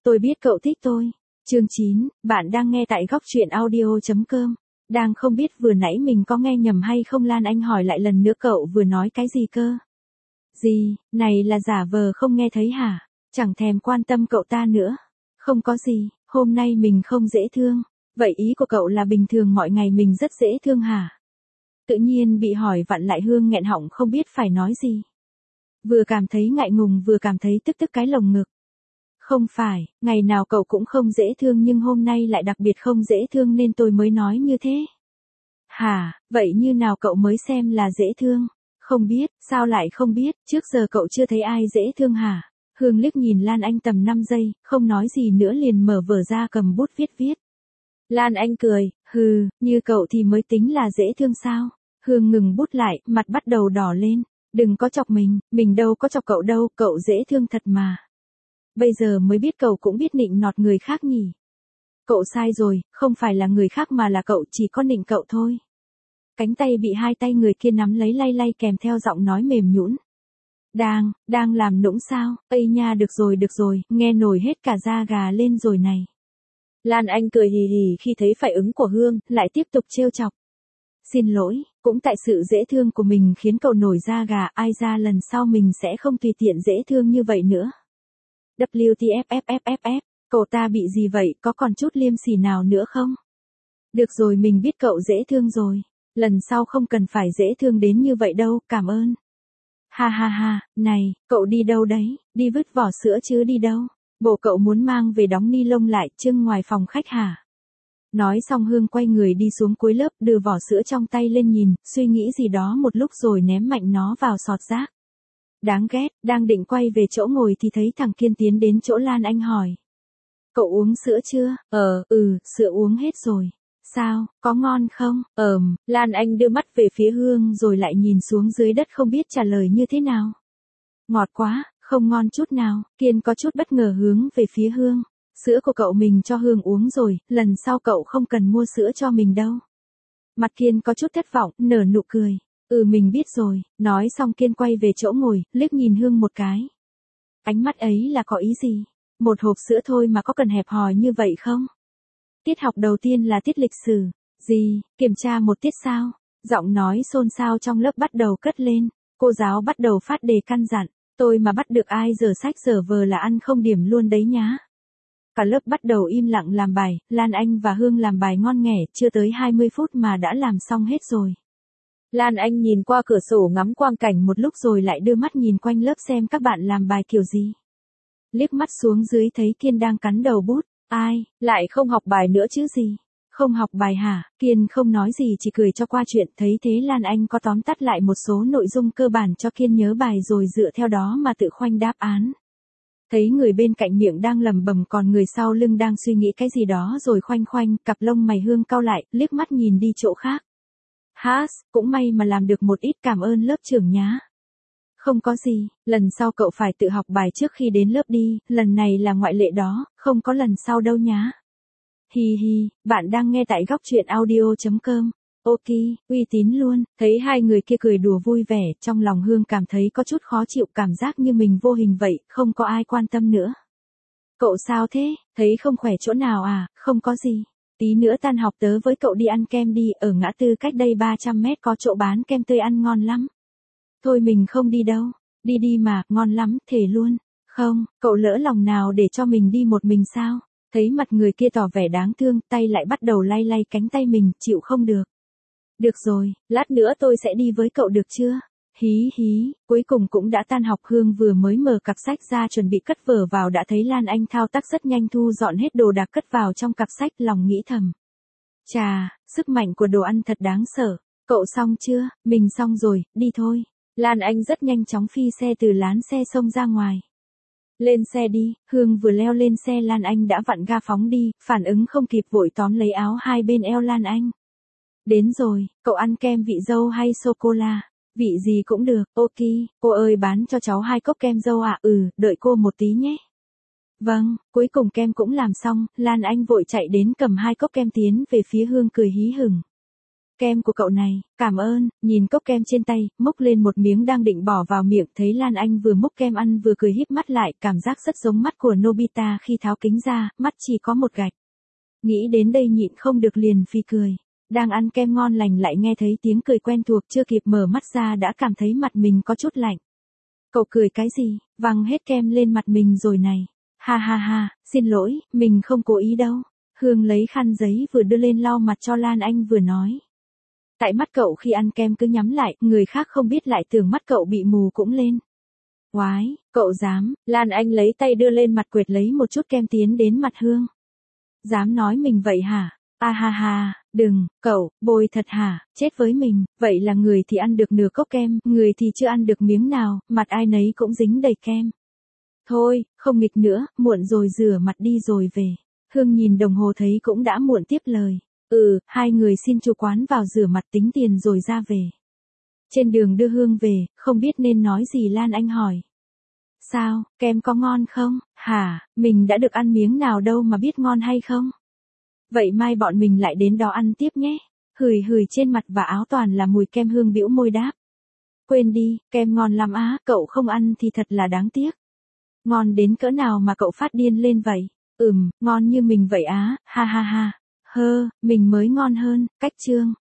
tôi biết cậu thích tôi. Chương 9, bạn đang nghe tại góc truyện audio.com. Đang không biết vừa nãy mình có nghe nhầm hay không, Lan Anh hỏi lại lần nữa, cậu vừa nói cái gì cơ? Gì, này là giả vờ không nghe thấy hả? Chẳng thèm quan tâm cậu ta nữa. Không có gì, hôm nay mình không dễ thương. Vậy ý của cậu là bình thường mọi ngày mình rất dễ thương hả? Tự nhiên bị hỏi vặn lại, Hương nghẹn họng không biết phải nói gì. Vừa cảm thấy ngại ngùng vừa cảm thấy tức cái lồng ngực. Không phải, ngày nào cậu cũng không dễ thương nhưng hôm nay lại đặc biệt không dễ thương nên tôi mới nói như thế. Hả, vậy như nào cậu mới xem là dễ thương? Không biết, sao lại không biết, trước giờ cậu chưa thấy ai dễ thương hả? Hương liếc nhìn Lan Anh tầm 5 giây, không nói gì nữa liền mở vở ra cầm bút viết. Lan Anh cười, hừ, như cậu thì mới tính là dễ thương sao? Hương ngừng bút lại, mặt bắt đầu đỏ lên. Đừng có chọc mình đâu có chọc cậu đâu, cậu dễ thương thật mà. Bây giờ mới biết cậu cũng biết nịnh nọt người khác nhỉ. Cậu sai rồi, không phải là người khác mà là cậu, chỉ có nịnh cậu thôi. Cánh tay bị hai tay người kia nắm lấy lay lay kèm theo giọng nói mềm nhũn. Đang làm nũng sao? Ây nha, được rồi, nghe nổi hết cả da gà lên rồi này. Lan Anh cười hì hì khi thấy phản ứng của Hương, lại tiếp tục trêu chọc. Xin lỗi, cũng tại sự dễ thương của mình khiến cậu nổi da gà, ai ra lần sau mình sẽ không tùy tiện dễ thương như vậy nữa. WTFFFFF, cậu ta bị gì vậy, có còn chút liêm sỉ nào nữa không? Được rồi, mình biết cậu dễ thương rồi, lần sau không cần phải dễ thương đến như vậy đâu, cảm ơn. Ha, này, cậu đi đâu đấy, đi vứt vỏ sữa chứ đi đâu? Bộ cậu muốn mang về đóng ni lông lại trưng ngoài phòng khách hả? Nói xong Hương quay người đi xuống cuối lớp, đưa vỏ sữa trong tay lên nhìn, suy nghĩ gì đó một lúc rồi ném mạnh nó vào sọt rác. Đáng ghét, đang định quay về chỗ ngồi thì thấy thằng Kiên tiến đến chỗ Lan Anh hỏi. Cậu uống sữa chưa? Sữa uống hết rồi. Sao, có ngon không? Lan Anh đưa mắt về phía Hương rồi lại nhìn xuống dưới đất không biết trả lời như thế nào. Ngọt quá, không ngon chút nào. Kiên có chút bất ngờ hướng về phía Hương. Sữa của cậu mình cho Hương uống rồi, lần sau cậu không cần mua sữa cho mình đâu. Mặt Kiên có chút thất vọng, nở nụ cười. Mình biết rồi. Nói xong Kiên quay về chỗ ngồi, liếc nhìn Hương một cái. Ánh mắt ấy là có ý gì? Một hộp sữa thôi mà có cần hẹp hòi như vậy không? Tiết học đầu tiên là tiết lịch sử. Gì, kiểm tra một tiết sao? Giọng nói xôn xao trong lớp bắt đầu cất lên. Cô giáo bắt đầu phát đề căn dặn. Tôi mà bắt được ai dở sách dở vờ là ăn không điểm luôn đấy nhá. Cả lớp bắt đầu im lặng làm bài, Lan Anh và Hương làm bài ngon nghẻ, chưa tới 20 phút mà đã làm xong hết rồi. Lan Anh nhìn qua cửa sổ ngắm quang cảnh một lúc rồi lại đưa mắt nhìn quanh lớp xem các bạn làm bài kiểu gì. Liếc mắt xuống dưới thấy Kiên đang cắn đầu bút. Ai, lại không học bài nữa chứ gì? Không học bài hả? Kiên không nói gì chỉ cười cho qua chuyện, thấy thế Lan Anh có tóm tắt lại một số nội dung cơ bản cho Kiên nhớ bài rồi dựa theo đó mà tự khoanh đáp án. Thấy người bên cạnh miệng đang lẩm bẩm còn người sau lưng đang suy nghĩ cái gì đó rồi khoanh, cặp lông mày Hương cau lại, liếc mắt nhìn đi chỗ khác. Cũng may mà làm được một ít, cảm ơn lớp trưởng nhá. Không có gì, lần sau cậu phải tự học bài trước khi đến lớp đi, lần này là ngoại lệ đó, không có lần sau đâu nhá. Hi, bạn đang nghe tại góc truyện audio.com. Ok, uy tín luôn. Thấy hai người kia cười đùa vui vẻ, trong lòng Hương cảm thấy có chút khó chịu, cảm giác như mình vô hình vậy, không có ai quan tâm nữa. Cậu sao thế, thấy không khỏe chỗ nào à? Không có gì. Tí nữa tan học tớ với cậu đi ăn kem đi, ở ngã tư cách đây 300 mét có chỗ bán kem tươi ăn ngon lắm. Thôi mình không đi đâu. Đi mà, ngon lắm, thề luôn. Không, cậu lỡ lòng nào để cho mình đi một mình sao? Thấy mặt người kia tỏ vẻ đáng thương, tay lại bắt đầu lay cánh tay mình, chịu không được. Được rồi, lát nữa tôi sẽ đi với cậu được chưa? Hí, cuối cùng cũng đã tan học. Hương vừa mới mở cặp sách ra chuẩn bị cất vở vào đã thấy Lan Anh thao tác rất nhanh thu dọn hết đồ đạc cất vào trong cặp sách, lòng nghĩ thầm. Chà, sức mạnh của đồ ăn thật đáng sợ. Cậu xong chưa? Mình xong rồi, đi thôi. Lan Anh rất nhanh chóng phi xe từ lán xe xông ra ngoài. Lên xe đi, Hương vừa leo lên xe Lan Anh đã vặn ga phóng đi, phản ứng không kịp vội tóm lấy áo hai bên eo Lan Anh. Đến rồi, cậu ăn kem vị dâu hay sô-cô-la? Vị gì cũng được, ok, cô ơi bán cho cháu 2 cốc kem dâu à? Đợi cô một tí nhé. Vâng, cuối cùng kem cũng làm xong, Lan Anh vội chạy đến cầm 2 cốc kem tiến về phía Hương cười hí hửng. Kem của cậu này, cảm ơn, nhìn cốc kem trên tay, múc lên một miếng đang định bỏ vào miệng, thấy Lan Anh vừa múc kem ăn vừa cười híp mắt lại, cảm giác rất giống mắt của Nobita khi tháo kính ra, mắt chỉ có một gạch. Nghĩ đến đây nhịn không được liền phì cười. Đang ăn kem ngon lành lại nghe thấy tiếng cười quen thuộc, chưa kịp mở mắt ra đã cảm thấy mặt mình có chút lạnh. Cậu cười cái gì, văng hết kem lên mặt mình rồi này. Ha ha ha, xin lỗi, mình không cố ý đâu. Hương lấy khăn giấy vừa đưa lên lau mặt cho Lan Anh vừa nói. Tại mắt cậu khi ăn kem cứ nhắm lại, người khác không biết lại tưởng mắt cậu bị mù cũng lên. Oái, cậu dám, Lan Anh lấy tay đưa lên mặt quệt lấy một chút kem tiến đến mặt Hương. Dám nói mình vậy hả? À ha ha, đừng, cậu, bôi thật hả, chết với mình, vậy là người thì ăn được nửa cốc kem, người thì chưa ăn được miếng nào, mặt ai nấy cũng dính đầy kem. Thôi, không nghịch nữa, muộn rồi rửa mặt đi rồi về. Hương nhìn đồng hồ thấy cũng đã muộn tiếp lời. Hai người xin chủ quán vào rửa mặt tính tiền rồi ra về. Trên đường đưa Hương về, không biết nên nói gì Lan Anh hỏi. Sao, kem có ngon không? Hả, mình đã được ăn miếng nào đâu mà biết ngon hay không? Vậy mai bọn mình lại đến đó ăn tiếp nhé. Hửi hửi trên mặt và áo toàn là mùi kem. Hương bĩu môi đáp. Quên đi, kem ngon lắm á, cậu không ăn thì thật là đáng tiếc. Ngon đến cỡ nào mà cậu phát điên lên vậy? Ngon như mình vậy á, ha ha ha. Mình mới ngon hơn, cách chương.